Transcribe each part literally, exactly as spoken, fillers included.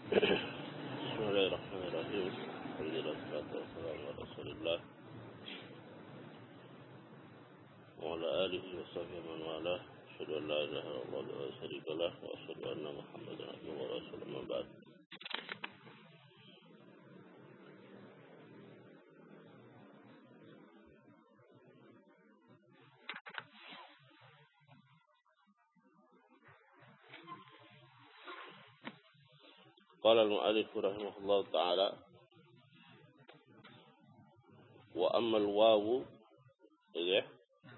Bismillahirrahmanirrahim. Alhamdulillah wassalatu wassalamu ala Rasulillah wa ala alihi wa sahbihi man walah. Asyhadu an la ilaha illallah wa la syarika lah wa asyhadu anna Muhammadan abduhu wa rasuluhu amma ba'd. Qala al-mu'allif rahimahullah ta'ala wa amma al-wawu ya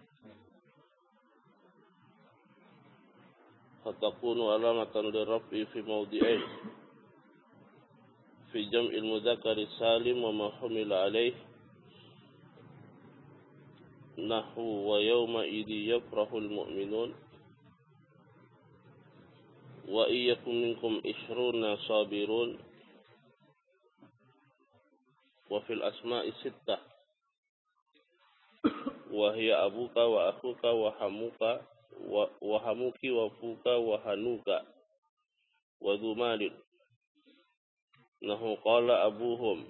fatakunu alamatan liraf'i fi mawdi'ain fi jam'il mudzakkari salim wa ma humila alayh nahwu wa yawma idhi yafrahul mu'minun wa iyyakum minkum ishruna sabirun wa fil asma'i sittah wa hiya abuka wa akhuka wa hamuka wa, wa hamuki wa fuka wa hanuka wa dhumalin nahu qala abuhum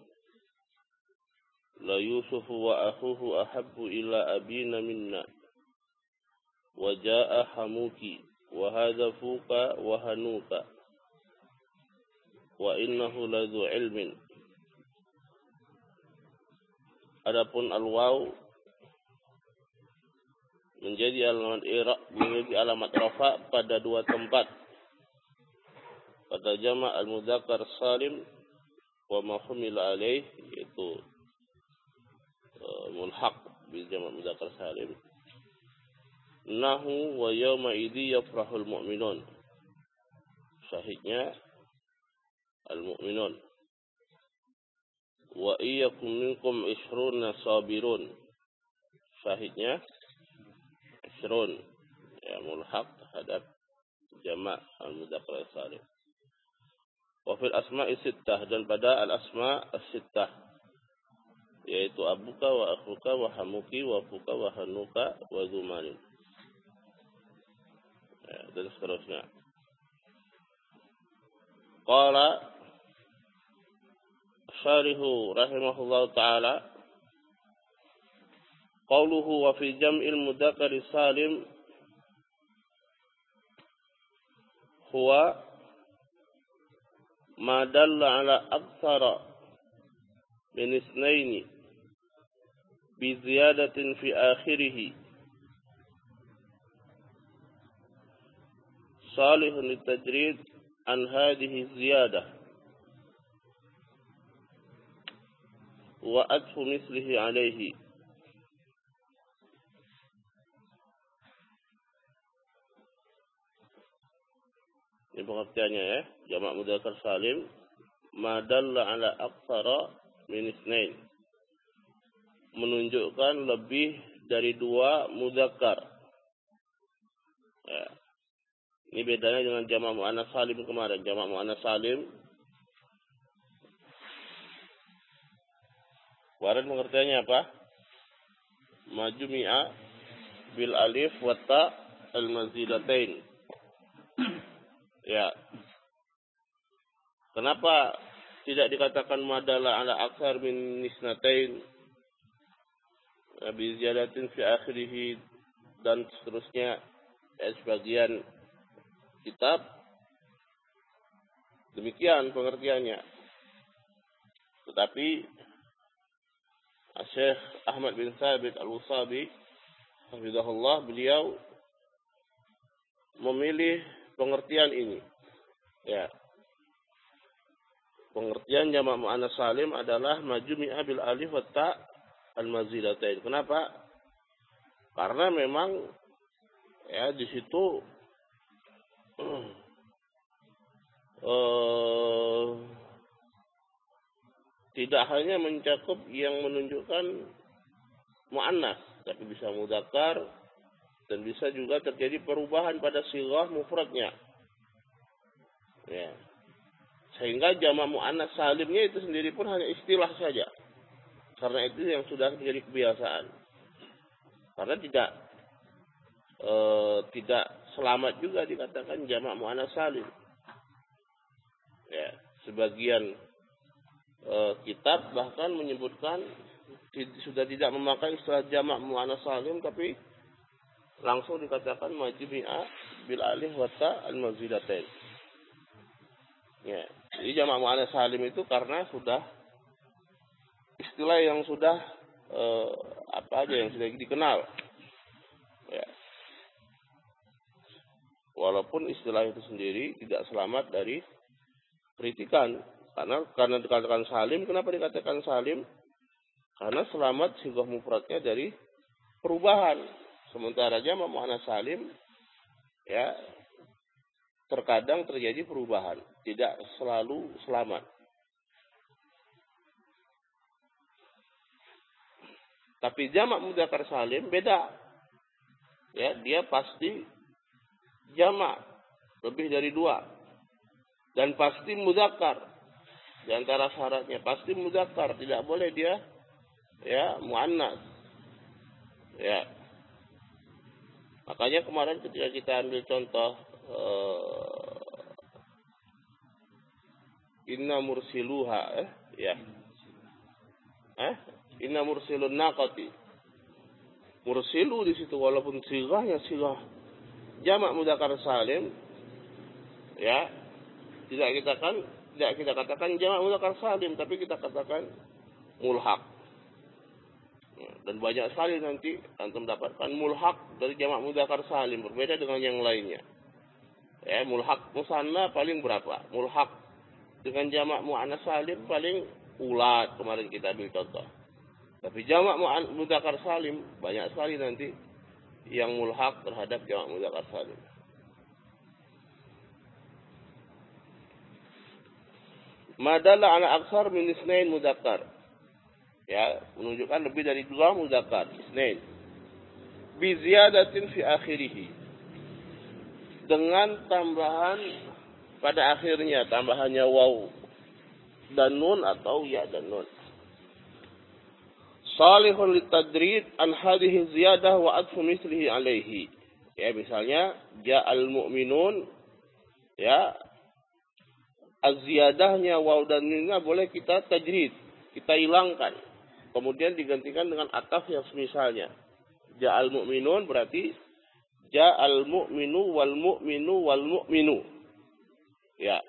la yusufu wa akhuhu ahabbu ila abina minna wa jaa hamuki wa hadha fuka wa hanuka wa innahu ladzu ilmin. Adapun al-waw menjadi alamat i'rab, menjadi alamat rafa pada dua tempat, pada jama' al-mudzakkar salim wa ma humila alaih, yaitu uh, mulhaq bil jama' mudzakkar salim. Nahu wa yawma idhi yafrahul mu'minun, syahidnya al-mu'minun. Wa iyyakum minkum ishruna sabirun, syahidnya ishrun, ya mulhaq terhadap jama' al-mudzakkar salim. Wa fil asma'i sittah, dan pada al-asma' as-sittah, yaitu abuka wa akhuka wa hamuki wa fuka wa hanuka wa dhumalin, ya, dan seterusnya. Qala syarihu rahimahullah ta'ala qawluhu wa fi jam'il mudzakkari salim huwa ma dalla ala aktsara min isnaini bi ziyadatin fi akhirih salihun litajrid an hadhihi ziyadah wa atfu mislihi alaihi. Ini pengertiannya ya, jamak mudzakkar salim ma dalla ala aktsara min isnain, menunjukkan lebih dari dua mudzakkar. Ya. Ini bedanya dengan jamak muannats salim kemarin. Jamak muannats salim kemarin pengertiannya apa? Majumi'a bil alif wa ta al mazidatain. Ya. Kenapa tidak dikatakan madalla ala aktsar min nisnatain bi ziyadatin fi akhirih dan seterusnya, ya, sebagian kitab demikian pengertiannya. Tetapi Syekh Ahmad bin Thabit Al-Usabi hafizahullah, beliau memilih pengertian ini. Ya. Pengertian jamak muannats salim adalah majumi'a bil alif wa ta al-mazidatain. Kenapa? Karena memang ya di situ uh, tidak hanya mencakup yang menunjukkan muannats, tapi bisa mudzakkar dan bisa juga terjadi perubahan pada sighah mufradnya. Ya. Sehingga jamak muannats salimnya itu sendiri pun hanya istilah saja. Karena itu yang sudah menjadi kebiasaan. Karena tidak e, tidak selamat juga dikatakan jamak muannats salim. Ya, sebagian e, kitab bahkan menyebutkan sudah tidak memakai istilah jamak muannas salim, tapi langsung dikatakan majmu'a bil alif wa ta al mazidatain. Ya, jadi jamak muannas salim itu karena sudah istilah yang sudah e, apa aja yang sudah dikenal. Ya. Walaupun istilah itu sendiri tidak selamat dari kritikan, karena karena dikatakan salim. Kenapa dikatakan salim? Karena selamat sighah mufradnya dari perubahan. Sementara jamak muannas salim ya terkadang terjadi perubahan, tidak selalu selamat. Tapi jamak mudzakkar salim beda. Ya, dia pasti jamak lebih dari dua dan pasti mudzakkar. Di antara syaratnya pasti mudzakkar, tidak boleh dia ya muannas. Ya. Makanya kemarin ketika kita ambil contoh uh, inna mursiluha eh ya. Eh? Inna mursilun naqati. Mursilu di situ walaupun sighahnya sighah jamak mudzakkar salim ya, tidak kita kan tidak kita katakan jamak mudzakkar salim, tapi kita katakan mulhaq. Dan banyak sekali nanti antum mendapatkan mulhaq dari jamak mudzakkar salim berbeda dengan yang lainnya. Ya, mulhaq musanna paling berapa? Mulhaq dengan jamak muannas salim paling ulat, kemarin kita ambil contoh. Tapi jamak mudzakkar salim banyak sekali nanti yang mulhaq terhadap jamak mudzakkar salim. Madalla ala aksar min isnain mudzakkar. Ya, menunjukkan lebih dari dua mudzakkar, isnain. Bi ziyadatin fi akhirih. Dengan tambahan pada akhirnya, tambahannya waw dan nun atau ya dan nun. Salihun litadrid an hadhihi ziyadah wa adfu mislihi alaihi. Ya, misalnya ja'al mu'minun ya, az-ziyadahnya waw dan nunnya boleh kita tajrid, kita hilangkan. Kemudian digantikan dengan ataf yang semisalnya. Ja'al mu'minun berarti ja'al mu'minu wal mu'minu wal mu'minu. Ya.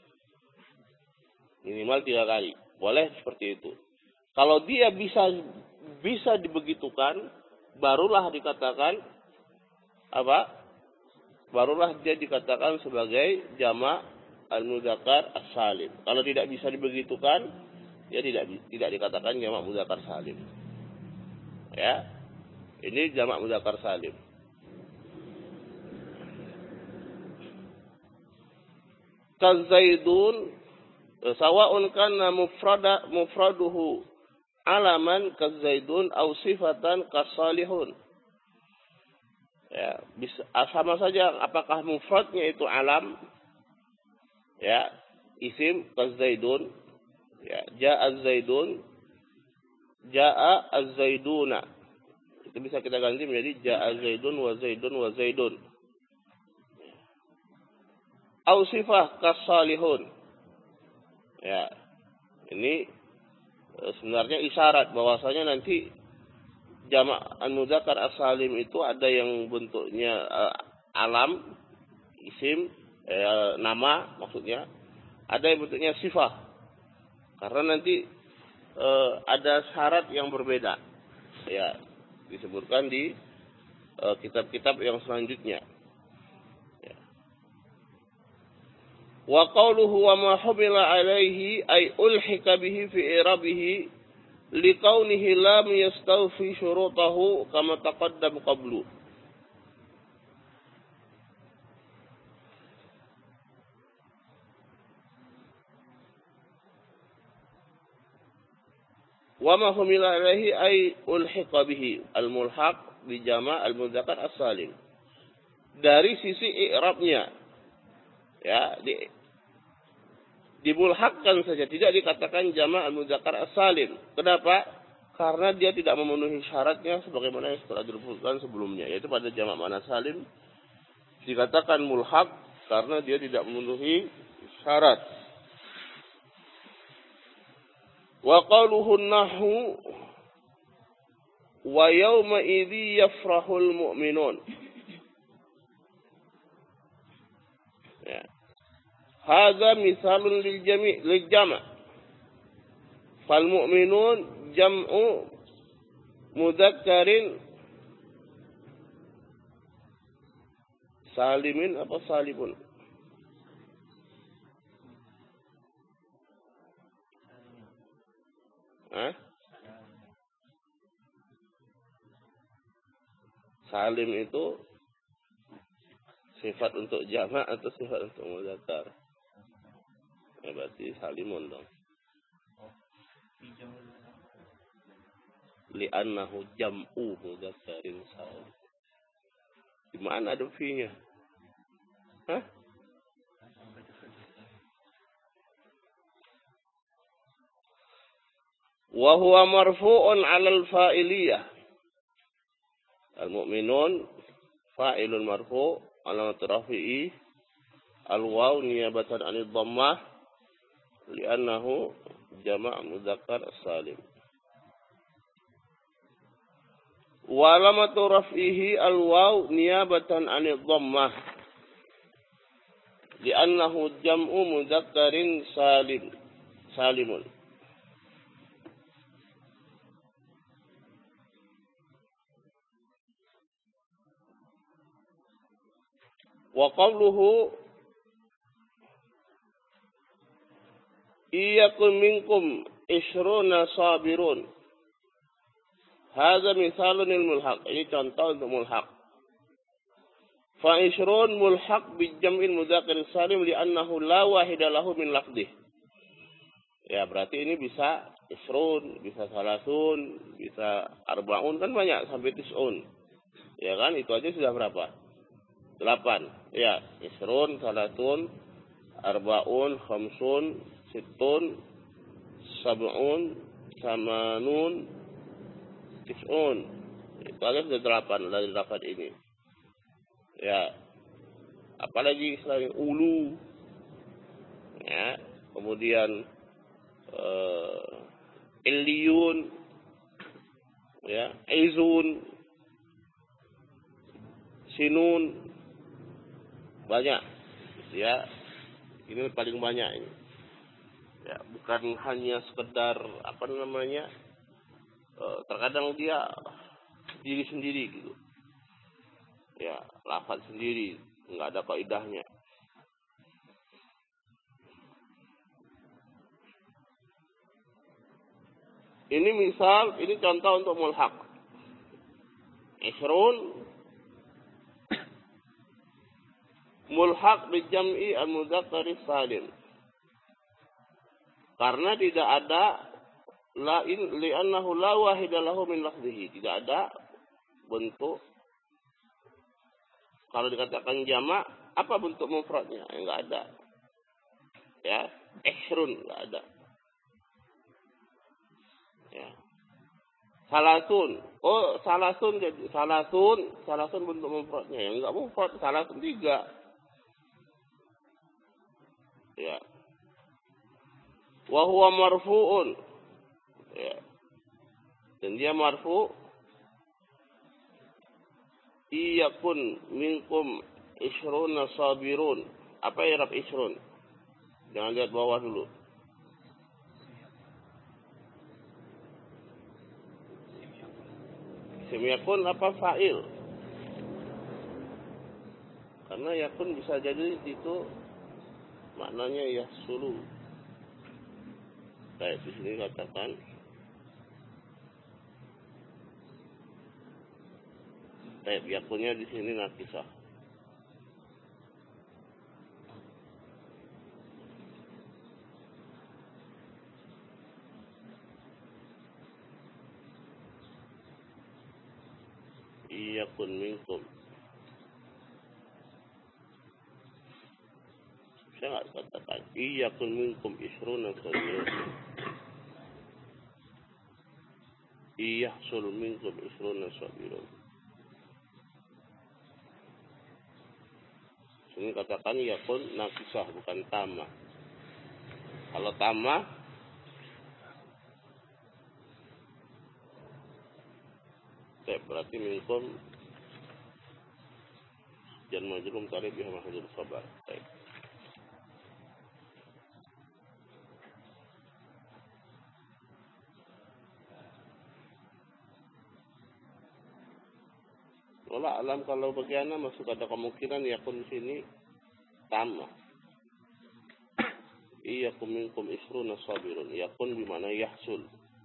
Minimal tiga kali. Boleh seperti itu. Kalau dia bisa bisa dibegitukan, barulah dikatakan apa? Barulah dia dikatakan sebagai jamak al-mudzakkar as-salim. Kalau tidak bisa dibegitukan, dia tidak tidak dikatakan jamak mudzakkar salim. Ya. Ini jamak mudzakkar salim. Kazaidun sawa'un kana mufrada mufraduhu alaman kazaidun aw sifatan kasalihun. Ya, bisa sama saja apakah mufradnya itu alam ya, isim kazaidun ya, ja'a zaidun, ja'a az-zaiduna. Itu bisa kita ganti menjadi ja'a zaidun wa zaidun wa zaidun. Au sifah kasalihun. Ya. Ini sebenarnya isyarat bahwasanya nanti jamak an-mudzakkar as-salim itu ada yang bentuknya uh, alam, isim, eh, nama maksudnya. Ada yang bentuknya sifah. Karena nanti e, ada syarat yang berbeda, ya disebutkan di e, kitab-kitab yang selanjutnya. Ya. Wa qawluhu wa ma humila alaihi ay ulhika bihi fi i'rabihi liqaunihi lam yastawfi syurutahu kama taqaddam qablu. Wa ma humila alaihi ay ulhiqa bihi al-mulhaq bi jama' al-mudzakkar as-salim. Dari sisi i'rabnya ya di dimulhaqkan saja, tidak dikatakan jama' al-mudzakkar as-salim. Kenapa? Karena dia tidak memenuhi syaratnya sebagaimana yang telah disebutkan sebelumnya, yaitu pada jamak muannas salim dikatakan mulhaq karena dia tidak memenuhi syarat. Wa qaluhu nahu wa yawma idzi yafrahul mu'minun. Ya. Hadza misalun lil jami' lil jama'. Fal mu'minun jam'u mudzakkarin salimin apa salibun? Hah? Salim itu sifat untuk jamak atau sifat untuk mudzakkar? Ya, berarti salimun dong. Li'annahu jam'u mudzakkarin salim. Di mana ada fi-nya? Hah? Wa huwa marfu'un 'alal fa'iliyah. Al-mu'minun fa'ilun marfu' alamat rafi'i al-waw niyabatan 'anil dhammah li'annahu jama' mudzakkar salim. Wa alamatu raf'ihi al-waw niyabatan 'anil dhammah li'annahu jam'u mudzakkarin salim salimun. Wa qawluhu iyyakum minkum ishruna sabirun. Hadza misalun lil mulhaq. Ini contoh untuk mulhaq. Fa ishrun mulhaq bi jam'il mudzakkar salim li'annahu la wahida lahu min lafdih. Ya, berarti ini bisa ishrun, bisa salasun, bisa arbaun, kan banyak sampai tis'un. Ya kan? Itu aja sudah berapa? Delapan. Ya, isrun, salatun, arbaun, khamsun, situn, sab'un, samanun, tis'un. Itu aja sudah delapan dari delapan ini. Ya. Apalagi selain ulu. Ya. Kemudian uh, illiyun. Ya. Izun. Sinun. Banyak, ya, ini paling banyak ini. Ya, bukan hanya sekedar apa namanya, e, terkadang dia diri sendiri gitu, ya, lafaz sendiri, nggak ada kaidahnya. Ini misal, ini contoh untuk mulhaq. Ishrun mulhaq bi jam'i al-mudzakkar salim. Karena tidak ada la in li'annahu la wahida lahu min lafdhihi. Tidak ada bentuk, kalau dikatakan jamak, apa bentuk mufradnya? Enggak ada. Ya, ishrun enggak ada. Ya. Salasun. Oh, salasun jadi salasun, salasun bentuk mufradnya. Yang enggak mufrad, salasun tiga. Ya. Wa huwa marfu'un. Ya. Dan dia marfu' iyakun minkum ishruna sabirun. Apa i'rab ishrun? Jangan lihat bawah dulu. Isim yakun apa fa'il? Karena yakun bisa jadi itu maknanya yahsulu. Kayak di sini katakan kayak yakunnya di sini nakisah. Iyakun minkum. Saya nggak katakan iyakun minkum isruna sabirun. Iyahsul minkum isruna sabirun. Ini katakan yakun nakisah bukan tamah. Kalau tamah Baik, berarti minkum jan majrum tarif biha mahdzuf khabar. Baik. Wala alam kalau bagiannya masuk ada kemungkinan yakun sini tamah. Iyakum minkum isruna sabirun. Yakun bimana yahsul.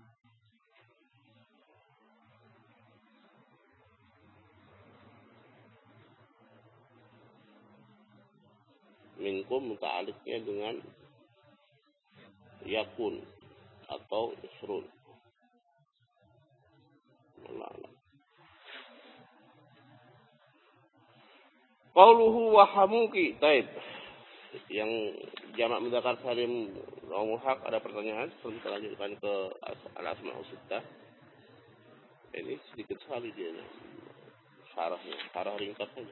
Minkum muta'aliknya dengan yakun atau isrun. Wala alam. Qauluhu wa hamuki. Taib. Yang jamak mudzakkar salim muhaq ada pertanyaan sebelum kita lanjutkan ke al-asma'us sittah. Ini sedikit sekali dia syarahnya, syarah ringkas saja.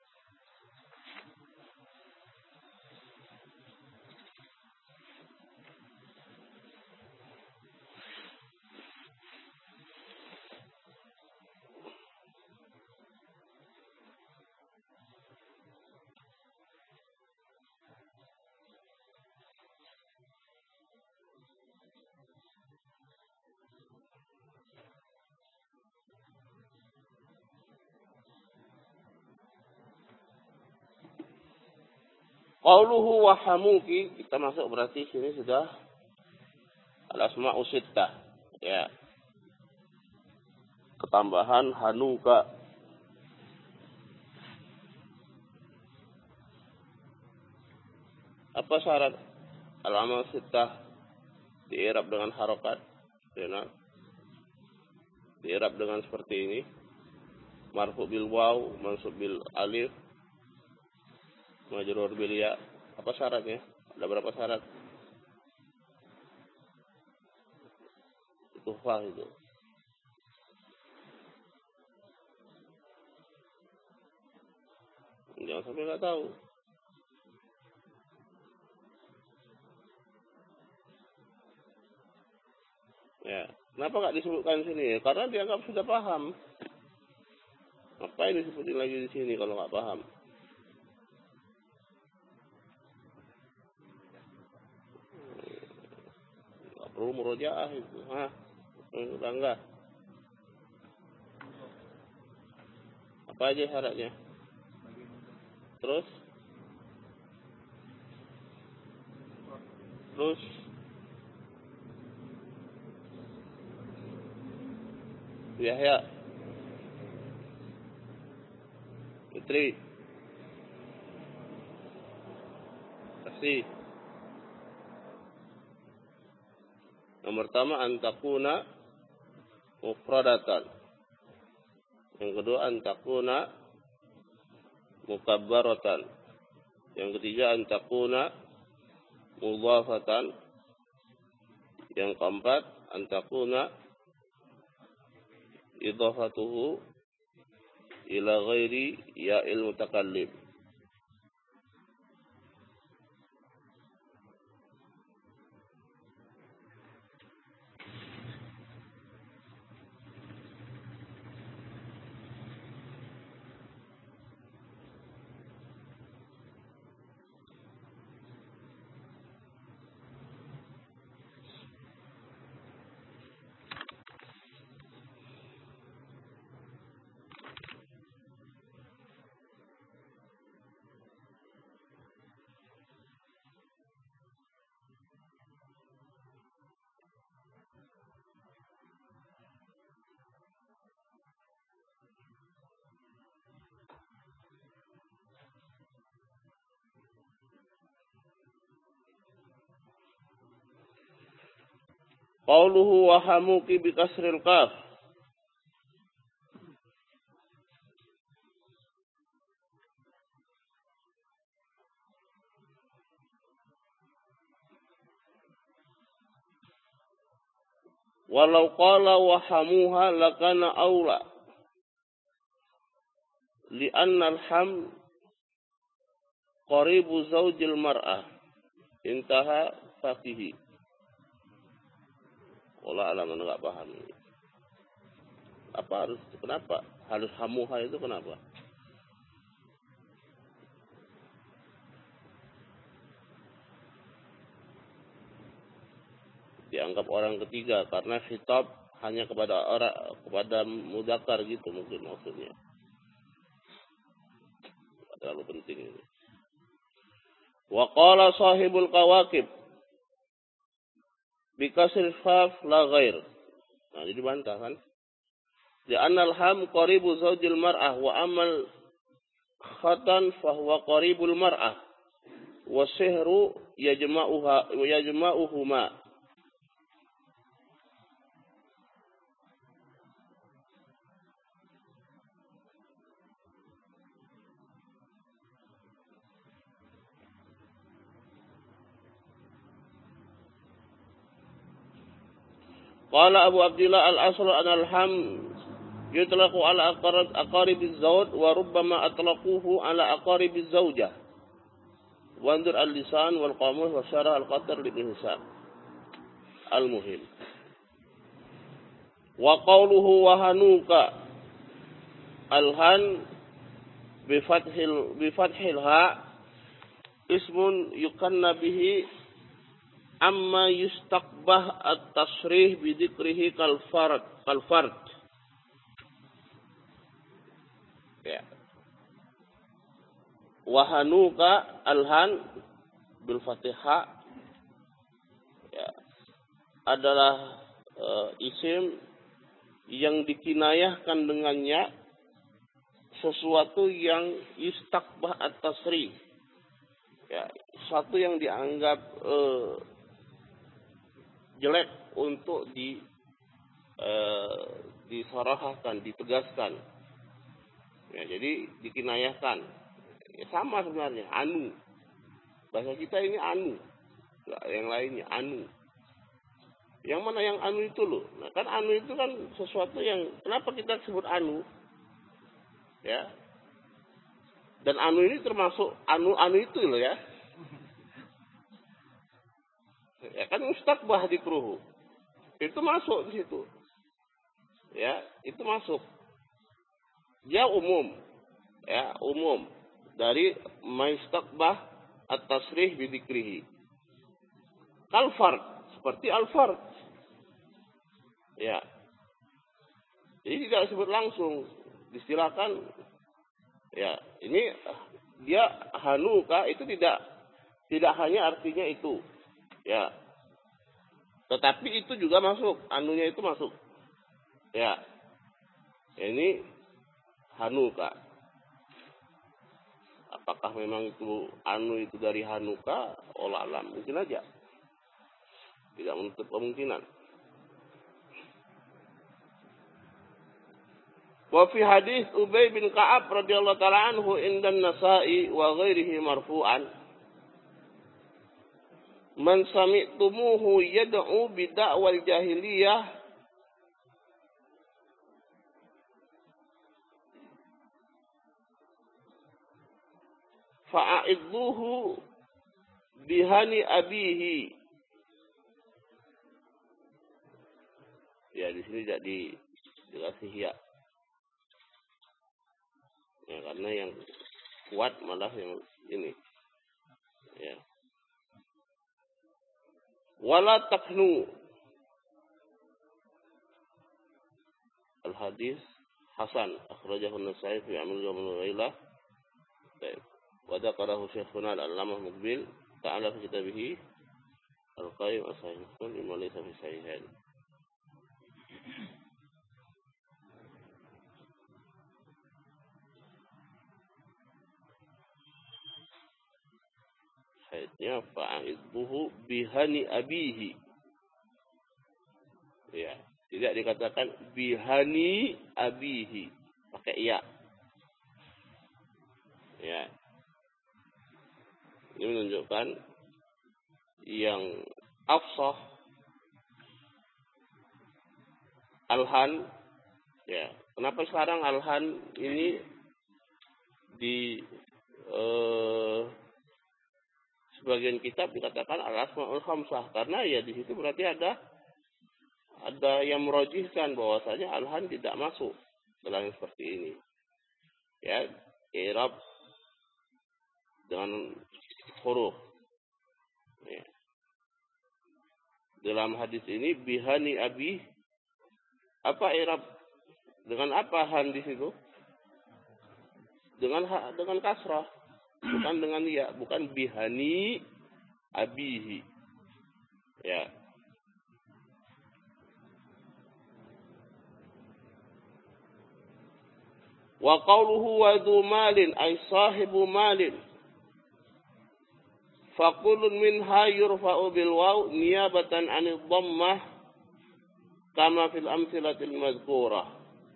Qauluhu wa hamuki, kita masuk berarti sini sudah al-asma'us sittah. Ya. Ketambahan hanuka. Apa syarat al-asma'us sittah di-i'rab dengan harokat? Ya, di-i'rab dengan seperti ini. Marfu bil waw, mansub bil alif, majrur bil ya. Apa syaratnya? Ada berapa syarat? Tuhfah itu. Jangan sampai nggak tahu. Ya, kenapa nggak disebutkan sini? Karena dianggap sudah paham. Ngapain disebutin lagi di sini kalau nggak paham? Nggak perlu murojaah itu. Hah? Udah enggak? Apa aja syaratnya? Terus? Terus? Yahya. Fitri. Kasih. Yang pertama antakuna mufradatan. Yang kedua antakuna mukabbaratan. Yang ketiga antakuna mudhafatan. Yang keempat antakuna idhafatuhu ila ghairi ya'il mutakallim. Qauluhu wa hamuki bi kasril qaf. Walau qala wa hamuha lakana aula. Li'anna al-ham qaribu zawjil mar'ah. Intaha faqihi. Wallah alam enggak paham. apa harus kenapa harus hamuha itu kenapa? Dianggap orang ketiga karena khitab hanya kepada orang kepada mudzakkar gitu mungkin maksudnya. Terlalu penting ini. Wa qala sahibul kawakib bi kasril faf la ghair. Nah, jadi bantah kan? Di anal ham qaribu zaujil mar'ah wa amal khatan fa huwa qaribul mar'ah wa sihru yajma'uha wa yajma'uhuma. Qala Abu Abdillah al-asl an al-ham yutlaqu ala aqarib aqaribiz zawj wa rubbama atlaquhu ala aqaribiz zawjah. Wandur al-lisan wal qamus wa syarah al-qatr lil ihsan. Al-muhim. Wa qawluhu wa hanuka al-han bi fathil bi fathil ha ismun yukanna bihi amma yustaqbah at-tasrih bi dzikrihi kal fard kal fard. Ya. Wa hanuka al-han bil fatihah ya, adalah uh, isim yang dikinayahkan dengannya sesuatu yang yustaqbah at-tasrih. Ya, sesuatu yang dianggap uh, jelek untuk di uh, disorahkan, ditegaskan. Ya, jadi dikinayahkan. Ya, sama sebenarnya anu. Bahasa kita ini anu. Yang lainnya anu. Yang mana yang anu itu loh? Nah, kan anu itu kan sesuatu yang kenapa kita sebut anu? Ya. Dan anu ini termasuk anu-anu itu loh ya. Ya kan mustaqbah dikruhu. Itu masuk di situ. Ya, itu masuk. Dia umum. Ya, umum dari mustaqbah at-tasrih bi dzikrihi. Kal fard, seperti al-fard. Ya. Jadi tidak disebut langsung, distilahkan ya, ini dia hanuka itu tidak tidak hanya artinya itu. Ya. Tetapi itu juga masuk, anunya itu masuk. Ya. Ini hanuka. Apakah memang itu anu itu dari hanuka? Wallahu alam, mungkin aja. Tidak menutup kemungkinan. Wa fi hadis Ubay bin Ka'ab radhiyallahu taala anhu indan Nasa'i wa ghairihi marfu'an man sami'tumuhu yad'u bi da'wal jahiliyah fa'idhuhu bihani abihi. Ya, di sini jadi dikasih ya. Ya, karena yang kuat malah yang ini. Ya. Wala taknu. Al-hadis hasan akhrajahu an-Nasa'i fi Amal Yawmul Ghailah. Baik. Wa dzakarahu Syekhuna Al-Allamah Muqbil ta'ala fi kitabih Al-Qayyim as-Sahih Muslim wa laysa fi sahihain. Haidnya fa'idhuhu bihani abihi. Ya, tidak dikatakan bihani abihi pakai ya. Ya. Ini menunjukkan yang afsah alhan. Ya, kenapa sekarang alhan ini di eh, sebagian kitab dikatakan al-asmaul khamsah karena ya di situ berarti ada ada yang merojihkan bahwasanya alhan tidak masuk dalam yang seperti ini. Ya, i'rab dengan huruf. Ya. Dalam hadis ini bihani abi, apa i'rab? Dengan apa han di situ? Dengan ha, dengan kasrah, bukan dengan ya, bukan bihani abihi. Ya. Wa qawluhu wa dhu malin ay sahibu malin. Faqulun minha yurfa'u bil waw niyabatan 'anil dhammah kama fil amtsilatil mazkurah.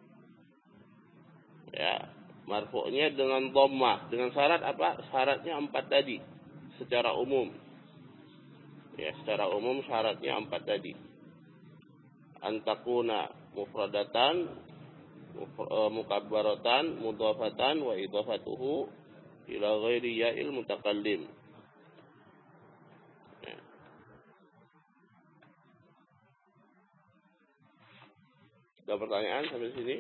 Ya, marfu'nya dengan dhammah, dengan syarat apa? Syaratnya empat tadi secara umum. Ya, secara umum syaratnya empat tadi. Antakuna mufradatan, mukabbaratan, mudhafatan wa idhafatuhu ila ghairi ya'il mutakallim. Ya. Ada pertanyaan sampai sini?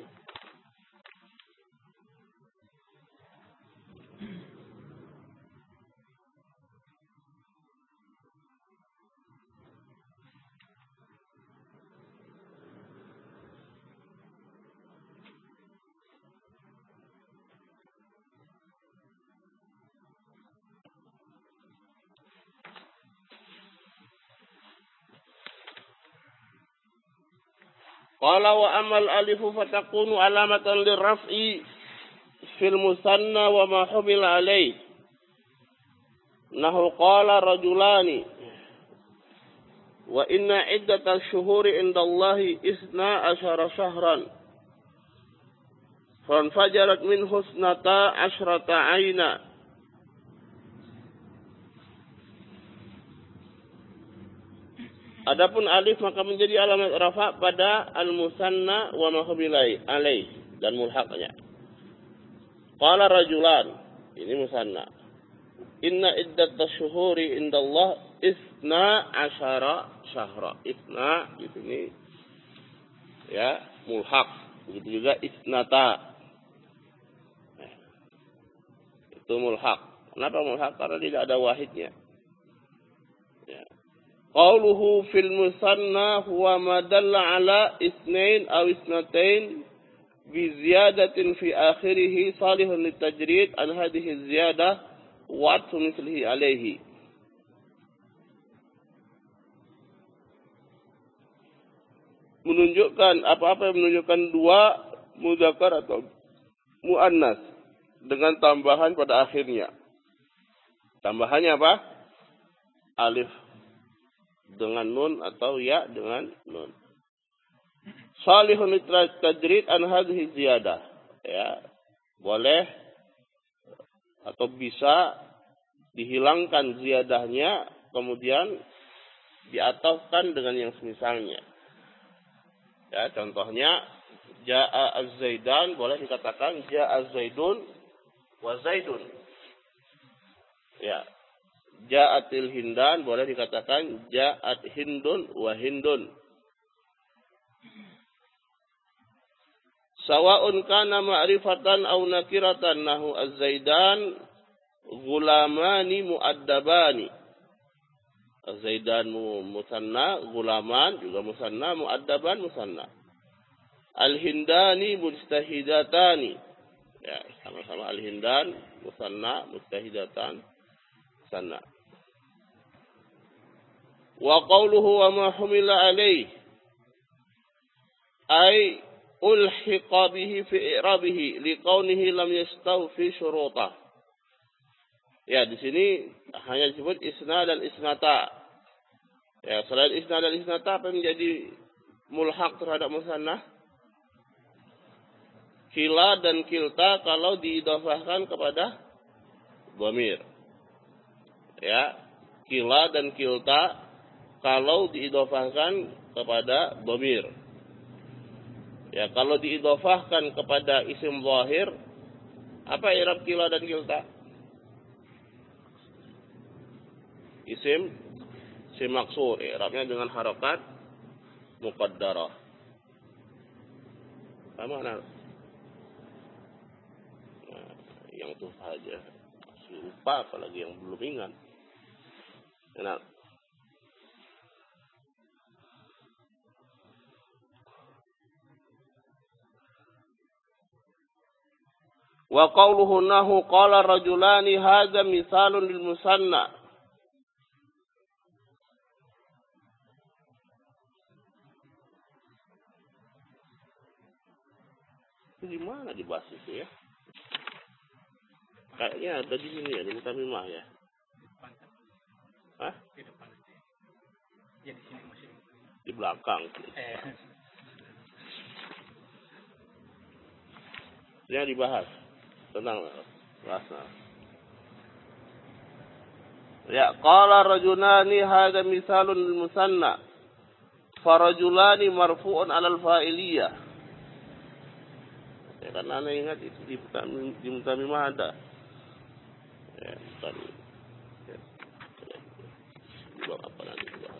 Qala wa amal alifu fatakunu alamatan lirraf'i fil musanna wa ma humila alaih. Nahu qala rajulani wa inna iddata syuhuri indallahi isna asyara syahran. Fanfajarat min husnata asyrata aina. Adapun alif maka menjadi alamat rafa pada al-musanna wa ma humila alaih dan mulhaqnya. Qala rajulan, ini musanna. Inna iddat asyhuri indallah isna asyara syahra. Isna di sini ya mulhaq. Begitu juga isnata. Nah, itu mulhaq. Kenapa mulhaq? Karena tidak ada wahidnya. Ya. Qauluhu fil musanna huwa ma dalla ala isnain aw isnatain bi ziyadatin fi akhirih salihun litajrid an hadhihi ziyadah wa mislihi alaihi. Menunjukkan apa-apa yang menunjukkan dua mudzakkar atau muannas dengan tambahan pada akhirnya. Tambahannya apa? Alif dengan nun atau ya dengan nun. Salihun litajrid an hadhihi ziyadah. Ya, boleh atau bisa dihilangkan ziyadahnya kemudian diatafkan dengan yang semisalnya. Ya, contohnya jaa az-zaidan boleh dikatakan jaa az-zaidun wa zaidun. Ya. Ja'atil hindan boleh dikatakan ja'at hindun wa hindun. Sawa'un kana ma'rifatan aw nakiratan nahu az-zaidan gulamani mu'addabani. Az-zaidan musanna, gulaman juga musanna, mu'addaban musanna. Al-hindani mustahidatani. Ya, sama-sama al-hindan musanna, mustahidatan musanna. Wa qawluhu wa ma humila alaih ay ulhiqa bihi fi i'rabihi liqaunihi lam yastawfi syurutah. Ya, di sini hanya disebut isna dan isnata. Ya, selain isna dan isnata apa yang menjadi mulhaq terhadap musanna? Kila dan kilta kalau diidhafahkan kepada dhamir. Ya, kila dan kilta kalau diidhafahkan kepada dhamir. Ya, kalau diidhafahkan kepada isim zahir, apa i'rab kila dan kilta? Isim isim maksur, i'rabnya dengan harakat muqaddarah. Sama nah, nah, yang itu saja masih lupa, apalagi yang belum ingat. Nah, wa qawluhu nahu qala rajulani hadza misalun lil musanna. Itu di mana dibahas itu ya? Kayaknya ada di sini ya, di Mutamimah ya. Hah? Di depan. Ya di sini masih. Di belakang. Eh. Yang dibahas tentang bahasa. Ya, qala rajulani hadza misalun lil musanna. Farajulani marfu'un 'alal fa'iliyah. Ya, karena anda ingat itu di di Mutamimah ada. Ya, tadi. Ya. Buat apa nanti dibahas.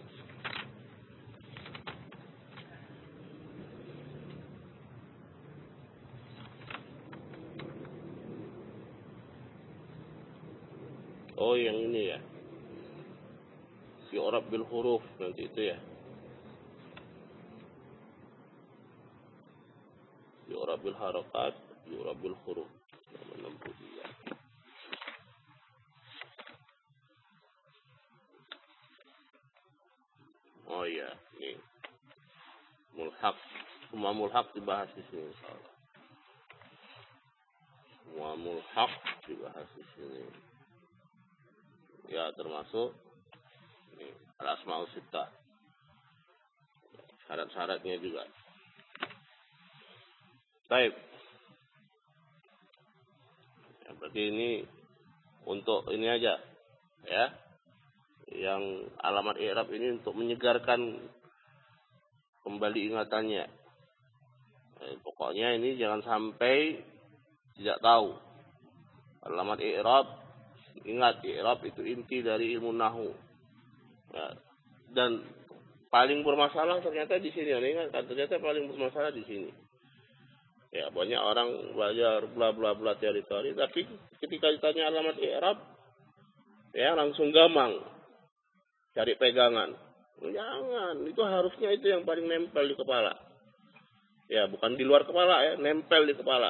Oh, yang ini ya. Yu'rab bil huruf nanti itu ya. Yu'rab bil harakat, yu'rab bil huruf. enam puluh tiga. Oh iya, ini mulhaq. Semua mulhaq dibahas di sini insyaallah. Semua mulhaq dibahas di sini. Ya, termasuk ini al-asmaul sittah. Syarat-syaratnya juga. Baik. Ya, berarti ini untuk ini aja ya. Yang alamat i'rab ini untuk menyegarkan kembali ingatannya. Eh, pokoknya ini jangan sampai tidak tahu. Alamat i'rab, ingat i'rab itu inti dari ilmu nahwu. Ya. Dan paling bermasalah ternyata di sini. Ingat, ternyata paling bermasalah di sini. Ya, banyak orang belajar bla bla bla teori-teori, tapi ketika ditanya alamat i'rab, ya langsung gamang cari pegangan. Jangan, itu harusnya itu yang paling nempel di kepala. Ya, bukan di luar kepala ya, nempel di kepala.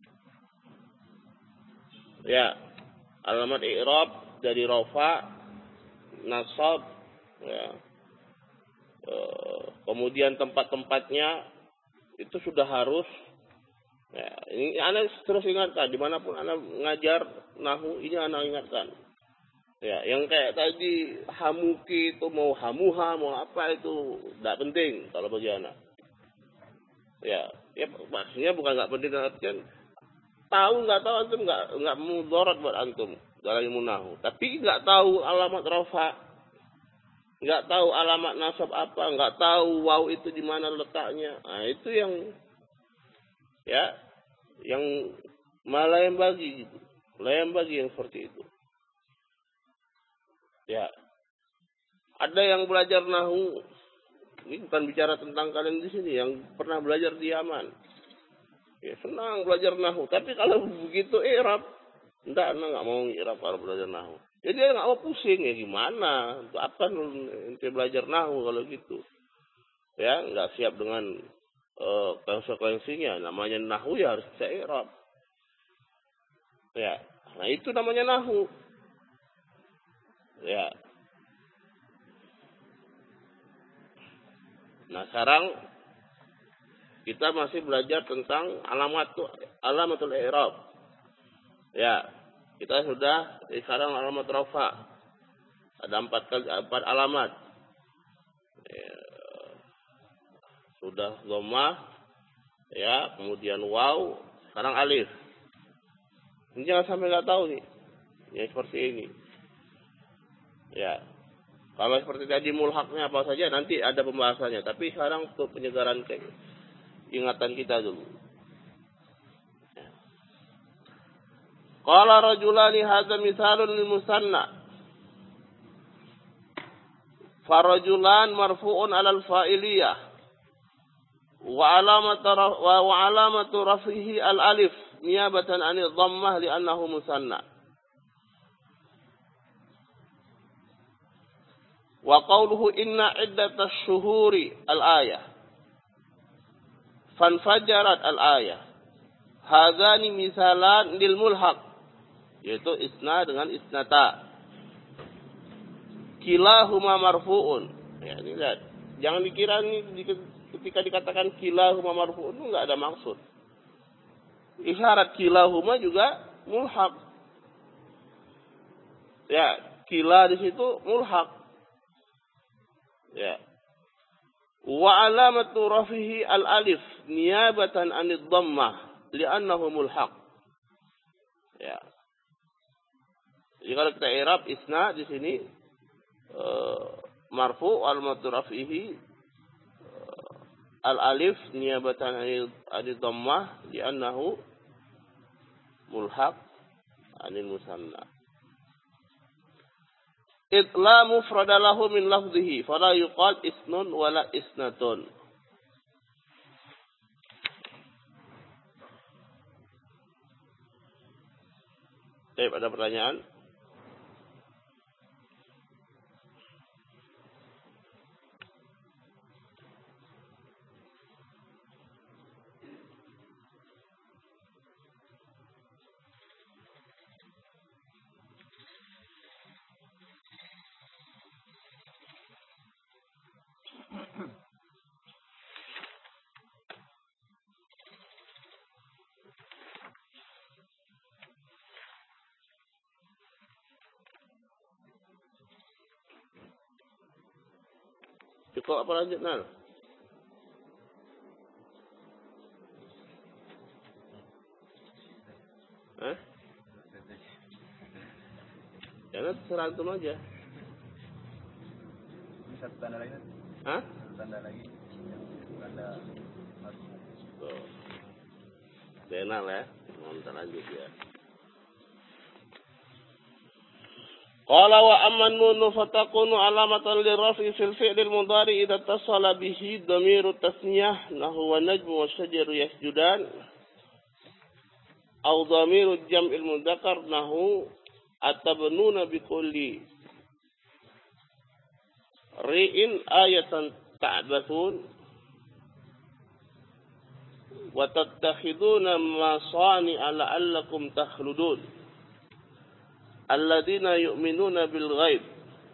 Ya, alamat i'rab dari rafa, nasab, ya. E, kemudian tempat-tempatnya itu sudah harus. Ya, ini Anda terus ingatkan dimanapun Anda ngajar nahwu ini Anda ingatkan. Ya, yang kayak tadi hamuki itu mau hamuha mau apa itu tidak penting kalau bagi anak. Ya, ya maksudnya bukan nggak penting artian tahu nggak tahu antum nggak nggak mudarat buat antum dalam ilmu nahwu. Tapi nggak tahu alamat rafa, nggak tahu alamat nasab apa, nggak tahu waw itu di mana letaknya. Nah, itu yang ya, yang malah yang bagi gitu. Lain bagi yang seperti itu. Ya. Ada yang belajar nahwu. Ini bukan bicara tentang kalian di sini yang pernah belajar di Yaman. Ya, senang belajar nahwu, tapi kalau begitu i'rab, enggak, enggak enggak mau i'rab kalau belajar nahwu. Jadi dia enggak mau pusing ya gimana? Untuk apa ente belajar nahwu kalau gitu? Ya, enggak siap dengan uh, konsekuensinya. Namanya nahwu ya harus bisa i'rab. Ya, nah itu namanya nahwu. Ya. Nah, sekarang kita masih belajar tentang alamat alamatul i'rab. Ya, kita sudah sekarang alamat rafa. Ada empat kali empat alamat. Ya, sudah dhammah, ya, kemudian waw, sekarang alif. Ini jangan sampai nggak tahu nih. Ya seperti ini. Ya. Kalau seperti tadi mulhaknya apa saja nanti ada pembahasannya. Tapi sekarang untuk penyegaran ingatan kita dulu. Ya. Qala rajulani hadza mithalun lil musanna. Farajulan marfu'un 'alal fa'iliyah. Wa alamatu wa wa alamatu rafihi al-alif niyabatan 'anil dhammah li'annahu musanna. Wa qawluhu inna iddatash shuhuri al-ayah fanfajarat al-ayah. Hadzani misalan lil mulhaq, yaitu isna dengan isnata. Kilahuma marfu'un. Ya, ini lihat. Jangan dikira ini ketika dikatakan kilahuma marfu'un itu enggak ada maksud. Isyarat kilahuma juga mulhaq. Ya, kila di situ mulhaq. Ya. Wa alamatu rafihi al-alif niyabatan 'anid dhammah li'annahu mulhaq. Ya. Jadi kalau kita i'rab isna di sini uh, marfu alamatu rafihi uh, al-alif niyabatan 'anid dhammah li'annahu mulhaq 'anil musanna. Itla mufrada lahu min lafzihi fala yuqal isnun wala isnatun. Baik, ada pertanyaan? Cukup apa lanjut, Nal? Hah? Jangan terserah antum aja. Satu tanda lagi. Hah? Satu tanda lagi. Tanda Tuh. Benal ya. Nonton lanjut ya. Qala wa amman nunu fatakunu alamatan lirrafi fil fi'lil mudhari idza tasala bihi dhamiru tasniyah nahu wa najmu wa syajaru yasjudan aw dhamiru jam'il mudzakkar nahu atabnuna bikulli ri'in ayatan ta'bathun wa tattakhiduna masani'a la'allakum takhludun alladzina yu'minuna bil ghaib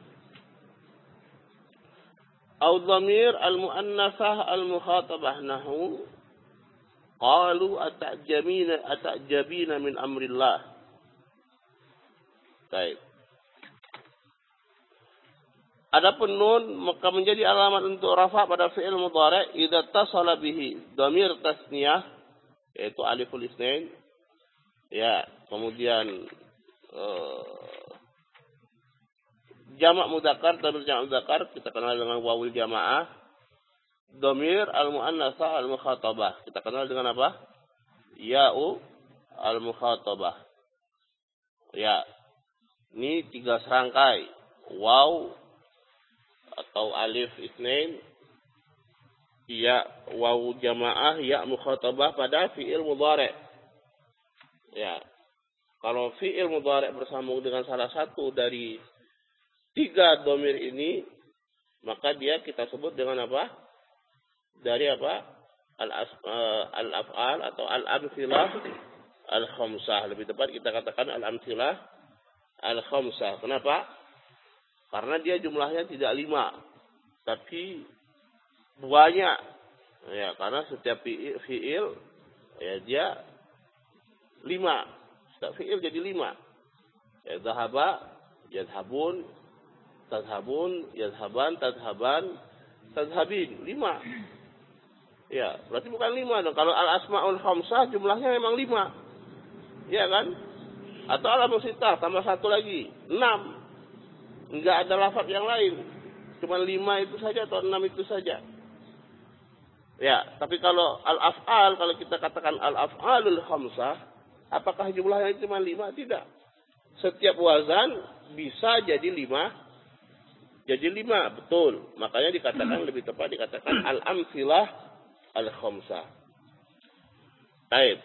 aw dhamir al muannasah al mukhatabah nahu qalu ata'jabina ata'jabina min amrillah. Baik. Adapun nun maka menjadi alamat untuk rafa pada fi'il mudhari' idza tasala bihi dhamir tasniyah yaitu aliful isnain ya, kemudian Uh, jamak mudzakkar dan jamak mudzakkar kita kenal dengan wawul jamaah. Dhamir al muannasah al mukhatabah kita kenal dengan apa? Ya'u al mukhatabah. Ya. Ini tiga serangkai. Waw atau alif isnain, ya waw jamaah, ya mukhatabah pada fi'il mudhari'. Ya. Kalau fi'il mudhari' bersambung dengan salah satu dari tiga dhamir ini, maka dia kita sebut dengan apa? Dari apa? Al-af'al atau al-amthilah al-khamsah. Lebih tepat kita katakan al-amthilah al-khamsah. Kenapa? Karena dia jumlahnya tidak lima, tapi banyak. Ya, karena setiap fi'il ya dia lima. Setiap fi'il jadi lima. Ya, dhahaba, yadhabun, tadhabun, yadhaban, tadhaban, tadhabin. Lima. Ya, berarti bukan lima dong. Kalau al-asma'ul khamsah jumlahnya memang lima. Ya kan? Atau al-musitah tambah satu lagi. Enam. Enggak ada lafaz yang lain. Cuma lima itu saja atau enam itu saja. Ya, tapi kalau al-af'al, kalau kita katakan al-af'alul khamsah, apakah jumlahnya cuma lima? Tidak. Setiap wazan bisa jadi lima. Jadi lima, betul. Makanya dikatakan lebih tepat dikatakan al-amthilah al-khamsah. Baik.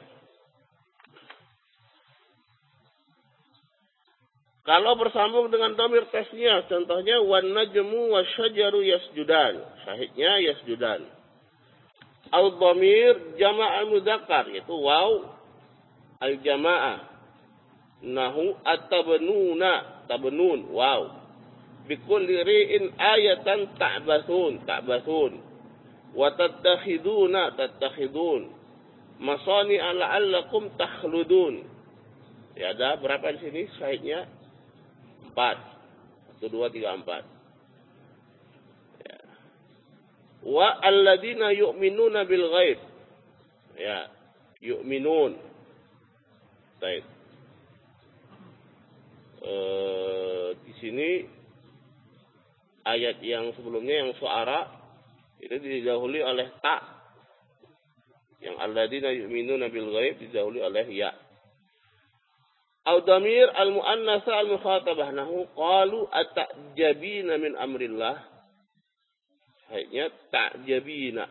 Kalau bersambung dengan dhamir tasniyah, contohnya wan najmu wasyajaru yasjudan. Syahidnya yasjudan. Al dhamir jama' mudzakkar, yaitu waw al jamaah. Nahu at-tabnuna, tabnun, waw. Bikulli ri'in ayatan ta'bathun, ta'bathun. Wa tattakhiduna, tattakhidun. Masani la'allakum takhludun. Ya, ada berapa di sini syahidnya? Empat. Satu, dua, tiga, empat. Ya. Wa alladina yu'minuna bil ghaib. Ya, yu'minun. Baik. E, di sini ayat yang sebelumnya yang suara itu didahului oleh ta. Yang alladina yu'minuna bil ghaib didahului oleh ya. Al-damir al-mu'annasa al-mukhatabah nahu qalu at-ta'jabina min amrillah. Ayatnya ta'jabina.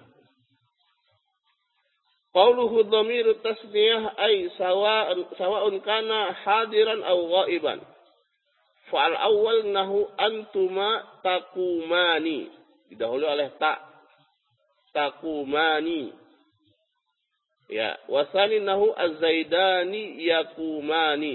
Qauluhu dhamiru tasniyah ay sawa'un sawa'un kana hadiran aw ghaiban. Fa'al awal nahu antuma taqumani. Didahului oleh ta. Taqumani. Ya, wasani nahu az-zaidani yakumani.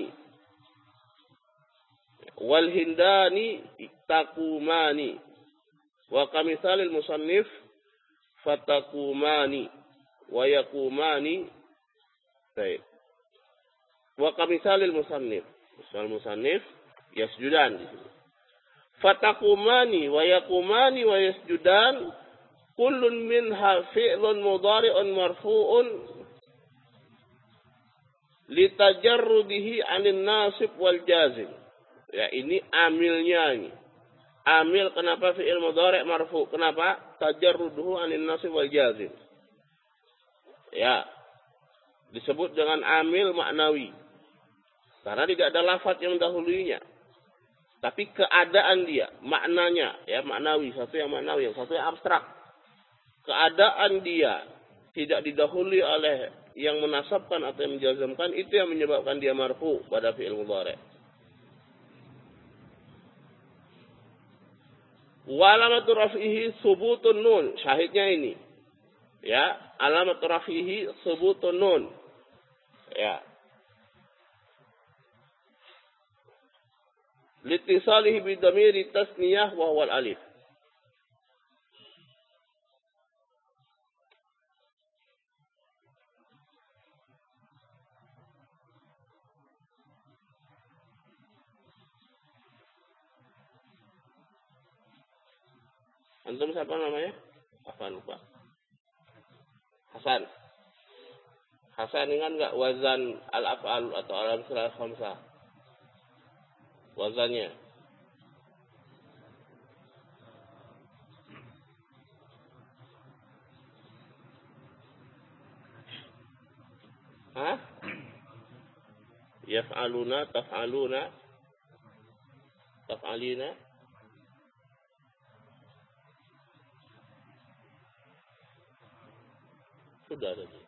Wal hindani takumani. Wa kamisalil musannif fatakumani wa yakumani. Baik. Wa kamisalil musannif. Misal musannif yasjudan. Fatakumani wa yakumani wa yasjudan. Kullun minha fi'lun mudhari'un marfu'un litajarrudihi 'anil nasib wal jazim. Ya, ini amilnya ini. Amil kenapa fi'il mudhari' marfu'? Kenapa? Tajarruduhu 'anil nasib wal jazim. Ya. Disebut dengan amil maknawi. Karena tidak ada lafaz yang mendahuluinya. Tapi keadaan dia, maknanya ya maknawi, satu yang maknawi, yang satu yang abstrak. Keadaan dia tidak didahului oleh yang menasabkan atau yang menjazamkan, itu yang menyebabkan dia marfu pada fi'il mudhari'. Wa alamatu raf'ihi subutun nun. Syahidnya ini. Ya, alamatu raf'ihi subutun nun. Ya. Litisalihi bidhamiri tasniyah wa huwal alif. Antum siapa namanya? Apa lupa? Hasan. Hasan ingat enggak wazan al-af'al atau al-amsalah khamsah? Wazannya. Hah? Yaf'aluna, taf'aluna, taf'alina. Sudah tadi.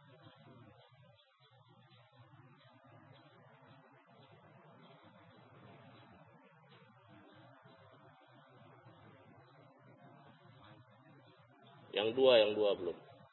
Yang dua, yang dua belum.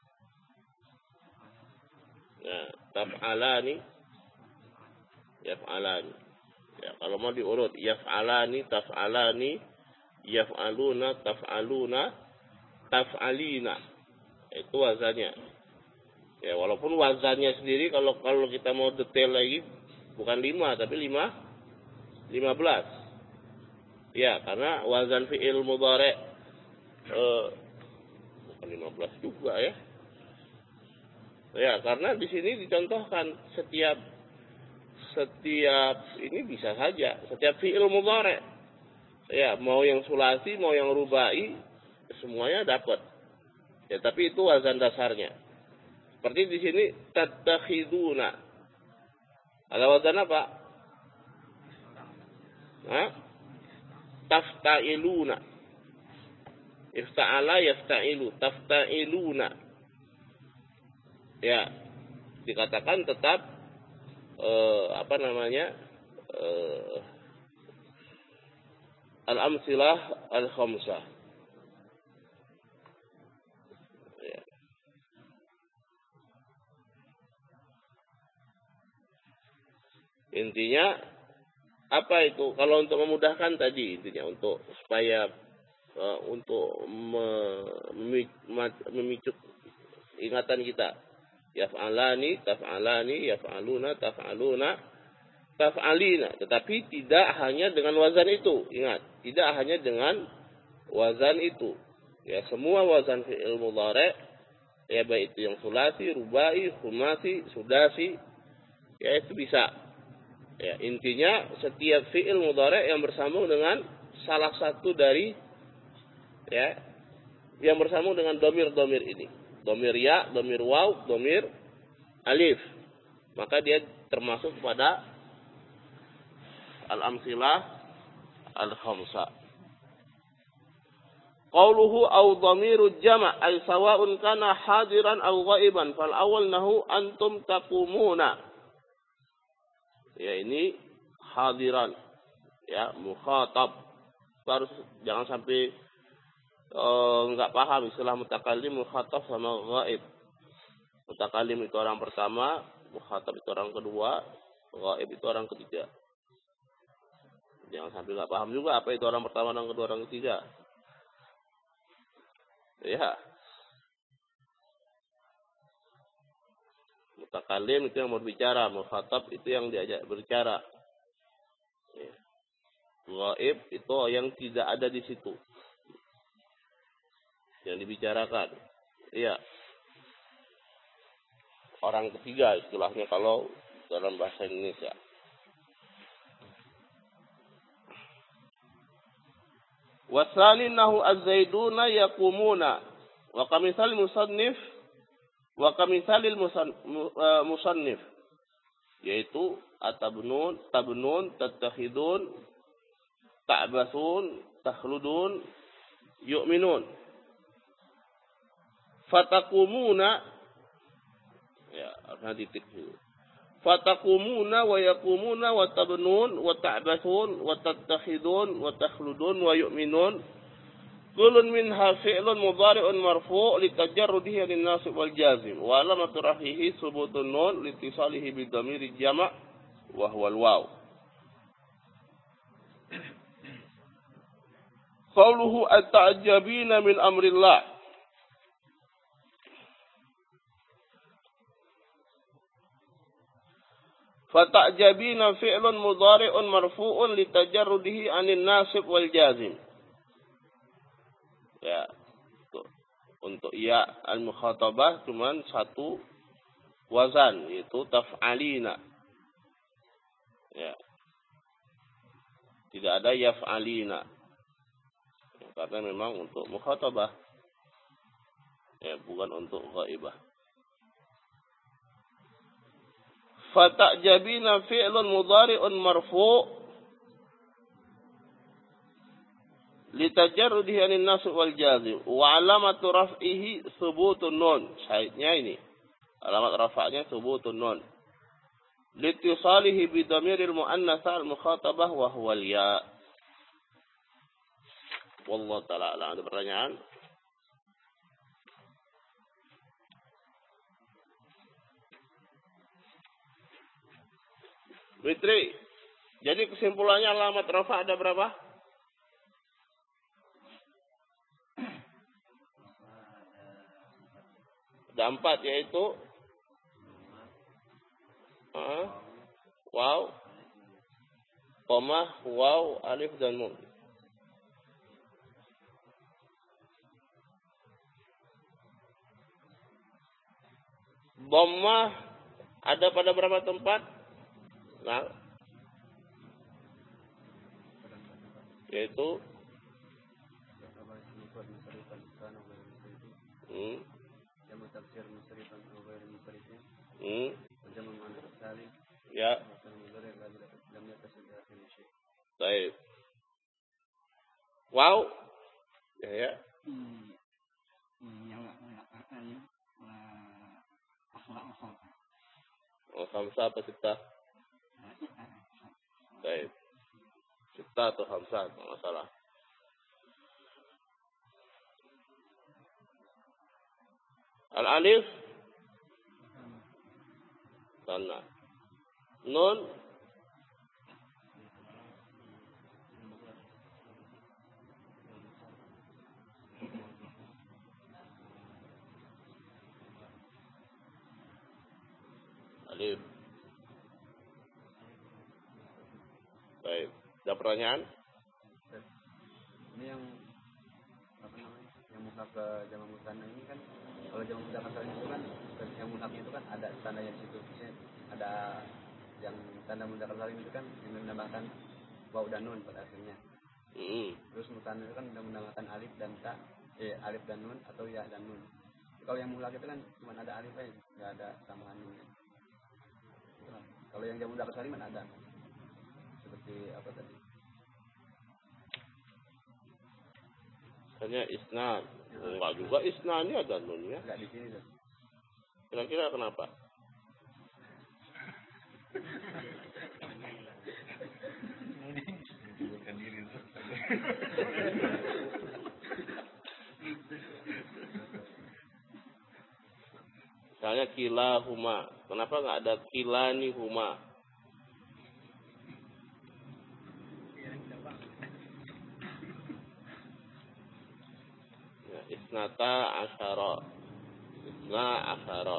Nah, taf'alani, yaf'alani. Ya, kalau mau diurut, yaf'alani, taf'alani, yaf'aluna, taf'aluna, taf'alina. Itu wazannya. Ya, walaupun wazannya sendiri kalau kalau kita mau detail lagi bukan lima tapi lima lima belas. Ya, karena wazan fi'il mudhari' eh, bukan lima belas juga ya. Ya, karena di sini dicontohkan setiap setiap ini bisa saja, setiap fi'il mudhari'. Ya, mau yang sulasi, mau yang rubai, semuanya dapat. Ya, tapi itu wazan dasarnya. Seperti di sini tattakhiduna. Ada wazan apa? Hah? Tafta'iluna. Ifta'ala yaftailu, tafta'iluna. ya dikatakan tetap eh, apa namanya eh, al-amsilah al-khamsah. Ya. Intinya apa itu? Kalau untuk memudahkan tadi intinya untuk supaya uh, untuk memicu ingatan kita. Yaf'alani, taf'alani, yaf'aluna, taf'aluna, taf'alina. Tetapi tidak hanya dengan wazan itu. Ingat, tidak hanya dengan wazan itu. Ya, semua wazan fi'il mudhari' ya baik itu yang sulasi, rubai, khumasi, sudasi, ya itu bisa. Ya, intinya setiap fi'il mudhari' yang bersambung dengan salah satu dari ya yang bersambung dengan domir-domir ini. Domir ya, domir waw, domir alif. Maka dia termasuk kepada al-amsilah al-khamsa. Qauluhu aw dhamiru jama' ay sawa'un kana hadiran aw ghaiban fal awwal nahu antum taqumuna. Ya ini hadiran. Ya, mukhatab. Harus jangan sampai enggak uh, paham istilah mutakallim, mukhatab sama ghaib. Mutakallim itu orang pertama, mukhatab itu orang kedua, ghaib itu orang ketiga. Jangan sampai enggak paham juga apa itu orang pertama, orang kedua, orang ketiga. Ya. Mutakallim itu yang berbicara, mukhatab itu yang diajak berbicara. Ya. Ghaib itu yang tidak ada di situ. Yang dibicarakan. Iya. Orang ketiga istilahnya kalau dalam bahasa Indonesia. Wasani nahu az-zaiduna yaqumuna wa kamithal musannif wa kamithalil musannif yaitu atabnun, tabnun, tattakhidun, ta'basun, takhludun, yu'minun. Fatakumuna ya ada titik dulu. Fatakumuna wa yakumuna wa tabnun wa ta'basun wa tattakhidun wa takhludun wa yu'minun. Kullun minha fi'lun mudhari'un marfu' litajarrudihi lin nasib wal jazim wa alamatu rafihi subutun nun litisalihi bi dhamiri jama' wa huwa al waw. Qauluhu at-ta'jabina min amrillah. Fata'jabina fi'lun mudhari'un marfu'un litajarrudihi 'anil nasib wal jazim. Ya. Untuk, untuk ya al-mukhatabah cuman satu wazan yaitu taf'alina. Ya. Tidak ada yaf'alina. Ya, karena memang untuk mukhatabah. Ya, bukan untuk ghaibah. Fata'jabina fi'lun mudhari'un marfu' litajarrudihi 'anil nasb wal jazim wa 'alamatu raf'ihi thubutun nun. Syahidnya ini. Alamat rafa'nya thubutun nun. Litisalihi bi dhamiril muannats al-mukhatabah wa huwa al-ya. Wallahu ta'ala a'lam. Ada pertanyaan? Fitri, jadi kesimpulannya alamat rafa' ada berapa? Ada empat yaitu uh, waw, komah, waw, alif dan nun. Dhammah ada pada berapa tempat? Nah, yaitu hmm. Hmm. Ya. Baik. Wow. Ya ya. Khamsah apa sittah? Baik. Sittah atau khamsah, enggak masalah. Al-alif tanah. Nun alif. Baik. Ada pertanyaan? Ini yang apa namanya? Yang mutlak ke jamak musanna ini kan, kalau jamak muzakkar salim itu kan yang mutlaknya itu kan ada tandanya di situ. Maksudnya ada yang tanda muzakkar salim itu kan yang menambahkan waw dan nun pada akhirnya. Hmm. Terus musanna itu kan sudah menambahkan alif dan ta, eh alif dan nun atau ya dan nun. Kalau yang mutlak itu kan cuma ada alif aja, nggak ada tambahan nun. Nah, kalau yang jamak muzakkar salim kan ada. Seperti apa tadi? Hanya isna. Enggak juga isna ini ada nunnya. Enggak di sini tuh. Kira-kira kenapa? Misalnya kilahuma. Kenapa nggak ada kilani huma? Ya, isnata asyara. Isna asyara.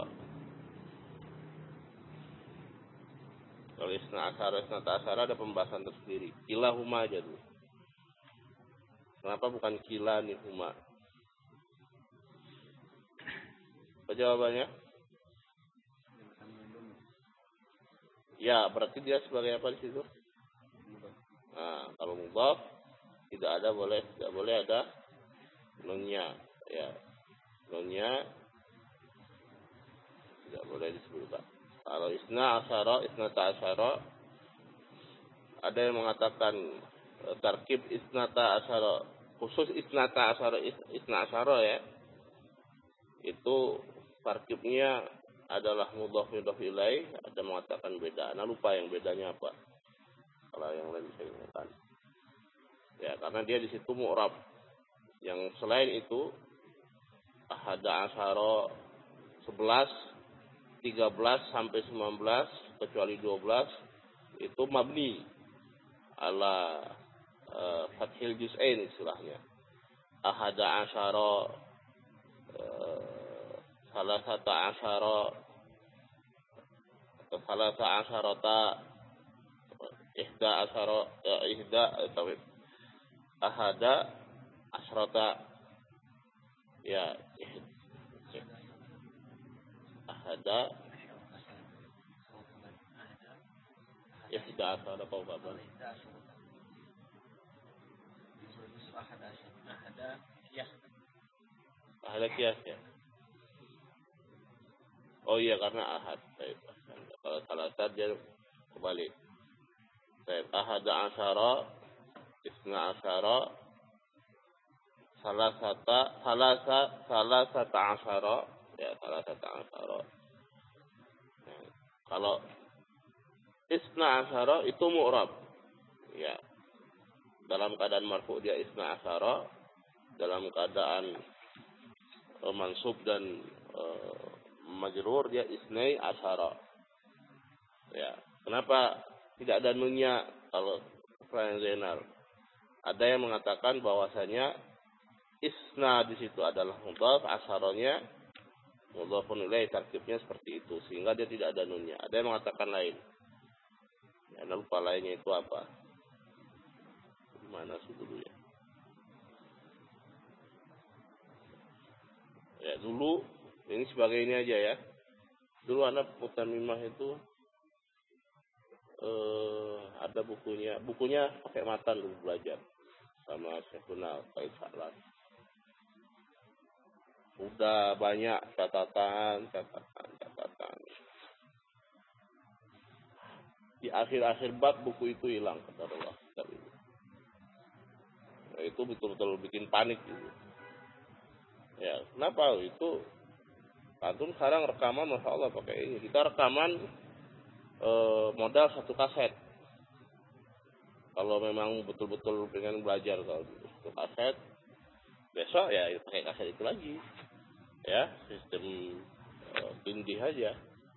Kalau isna asyara, isnata asyara ada pembahasan tersendiri. Kilahuma aja dulu. Kenapa bukan kilani huma? Apa jawabannya? Ya, berarti dia sebagai apa di situ? Nah, kalau mudhaf tidak ada boleh, tidak boleh ada nunnya, ya. Nunnya tidak boleh disebutkan. Kalau isna asyara, isnata asyara, ada yang mengatakan e, tarkib isnata asyara, khusus isnata asyara, isna asyara ya. Itu tarkibnya adalah mudhaf mudhaf ilaih, ada mengatakan beda. Nah, lupa yang bedanya apa. Kalau yang lain bisa ingatkan. Ya, karena dia di situ mu'rab. Yang selain itu ahada asyara sebelas, tiga belas sampai sembilan belas kecuali dua belas itu mabni ala uh, fathil juz'ain istilahnya. Ahada asyara uh, salasata asyara atau salasa asyarata ihda asyara uh, ihda atau ahada asyrata ya ahada ihda asyara atau apa ahada kias ya. Oh iya, karena ahad. Baik. Kalau salah satu dia kembali. Baik, ahada asyara, isna asyara, salah satu, salah satu, salah satu asyara, ya salah satu asyara. Nah, kalau isna asyara itu mu'rab. Ya. Dalam keadaan marfu dia isna asyara, dalam keadaan uh, mansub dan uh, majrur dia isnai asyara. Ya, kenapa tidak ada nunnya kalau Frank Zainal? Ada yang mengatakan bahwasanya isna di situ adalah mudhaf, asyaranya mudhafun ilaih, tarkibnya seperti itu sehingga dia tidak ada nunnya. Ada yang mengatakan lain. Ya, lupa lainnya itu apa? Gimana sih dulu ya? Ya dulu ini sebagai ini aja ya. Dulu anak mutamimah itu eh, ada bukunya, bukunya pakai matan dulu belajar sama Syekhuna Faid Sa'lan. Udah banyak catatan, catatan, catatan. Di akhir-akhir bab buku itu hilang kata Allah. Nah, itu betul-betul bikin panik gitu. Ya, kenapa itu? Antum sekarang rekaman, masya Allah pakai ini. Kita rekaman eh, modal satu kaset. Kalau memang betul-betul pengen belajar kalau satu kaset, besok ya pakai kaset itu lagi. Ya, sistem eh, tindih aja.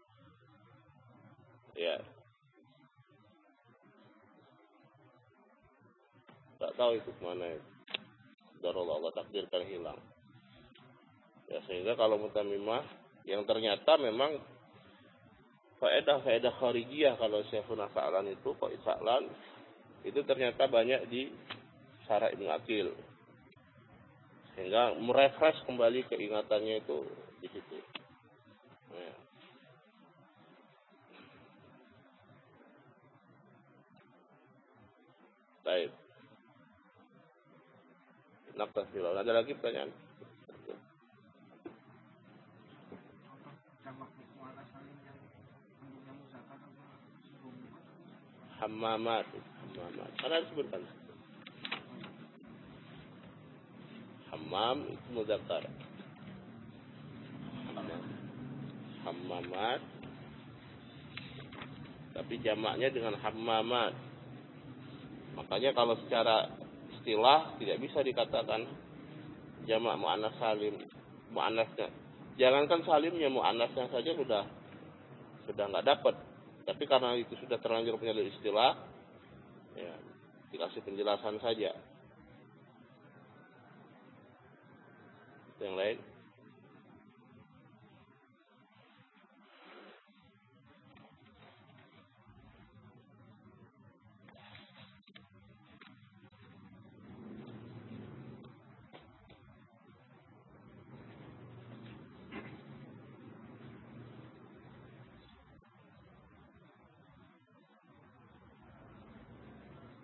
Ya. Tak tahu itu kemana itu. Darullah Allah takdirkan hilang. Ya, sehingga kalau mutamimah yang ternyata memang faedah-faedah kharijiyah kalau Syekhuna Sa'lan itu, Qaid Sa'lan itu ternyata banyak di Syarah Ibnu Aqil. Sehingga merefresh kembali keingatannya itu di situ. Ya. Baik. Naktafilah. Ada lagi pertanyaan? Hammamat. Hammamat. Mana disebutkan? Hammam itu mudzakkar. Hammam. Hammamat. Tapi jamaknya dengan hammamat. Makanya kalau secara istilah tidak bisa dikatakan jamak muannas salim. Muannasnya. Jangankan salimnya, muannasnya saja sudah sudah nggak dapat. Tapi karena itu sudah terlanjur menjadi istilah, ya dikasih penjelasan saja. Yang lain?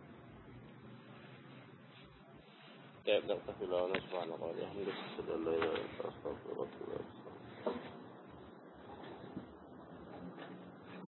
Ya, subhanallahi wa bihamdihi.